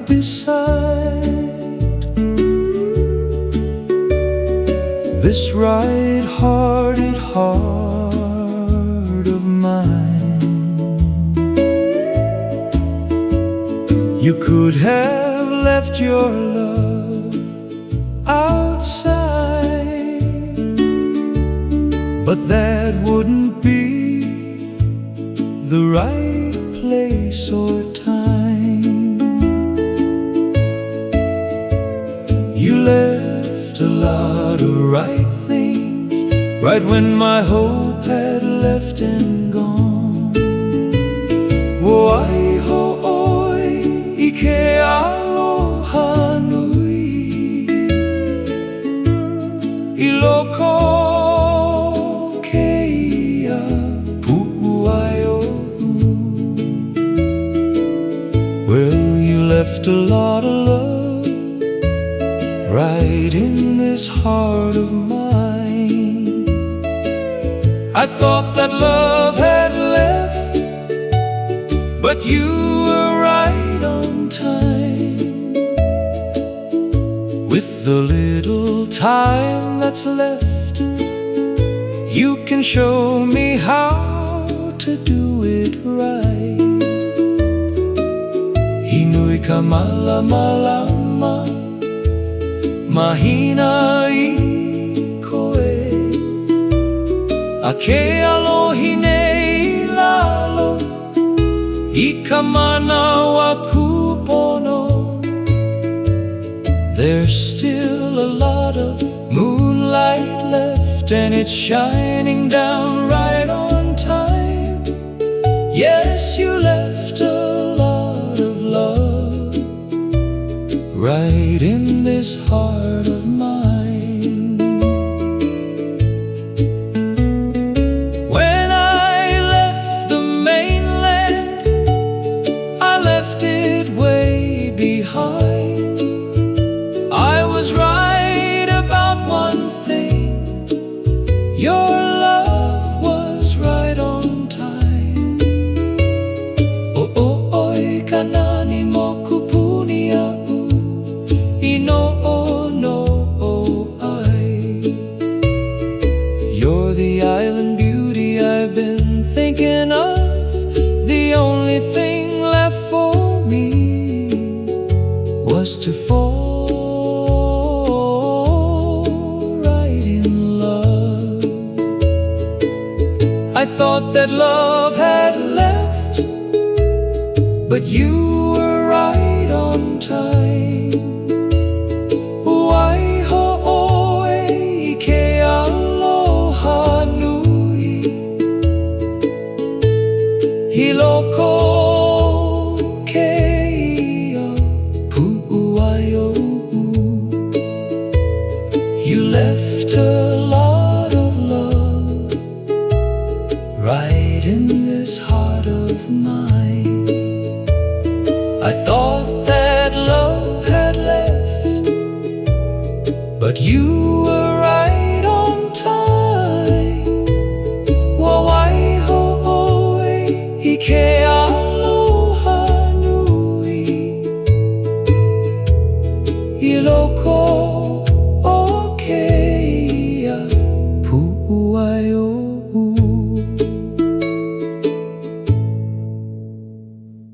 beside this right-hearted heart of mine. You could have left your love outside, but that wouldn't be the right place or time. You left a lot of right things right when my hope had left and gone. Waiho oi ike aloha nui iloko keia pu'uai. Well, you left a lot of love right in this heart of mine. I thought that love had left, but you were right on time. With the little time that's left, you can show me how to do it right. Hinui ka malamalama mahina I koe, a ke alohi nei lalo I ka manawa kupono. There's still a lot of moonlight left, and it's shining down right on time. Yes, you left a lot of love right in this heart of mine. When I left the mainland, I left it way behind. I was right about one thing: your love was right on time. Oh, oh, oi kanani mo kupuni a'u ino o no o ai. You're the island beauty I've been thinking of. The only thing left for me was to fall right in love. I thought that love had left, but you were right on time. Waiho oi ike aloha nui hiloko keia pu'uai. You left a lot of love right in this heart of mine. I thought that love had left, but you were right on time. Waiho oi ike aloha nui iloko o keia pu'uai.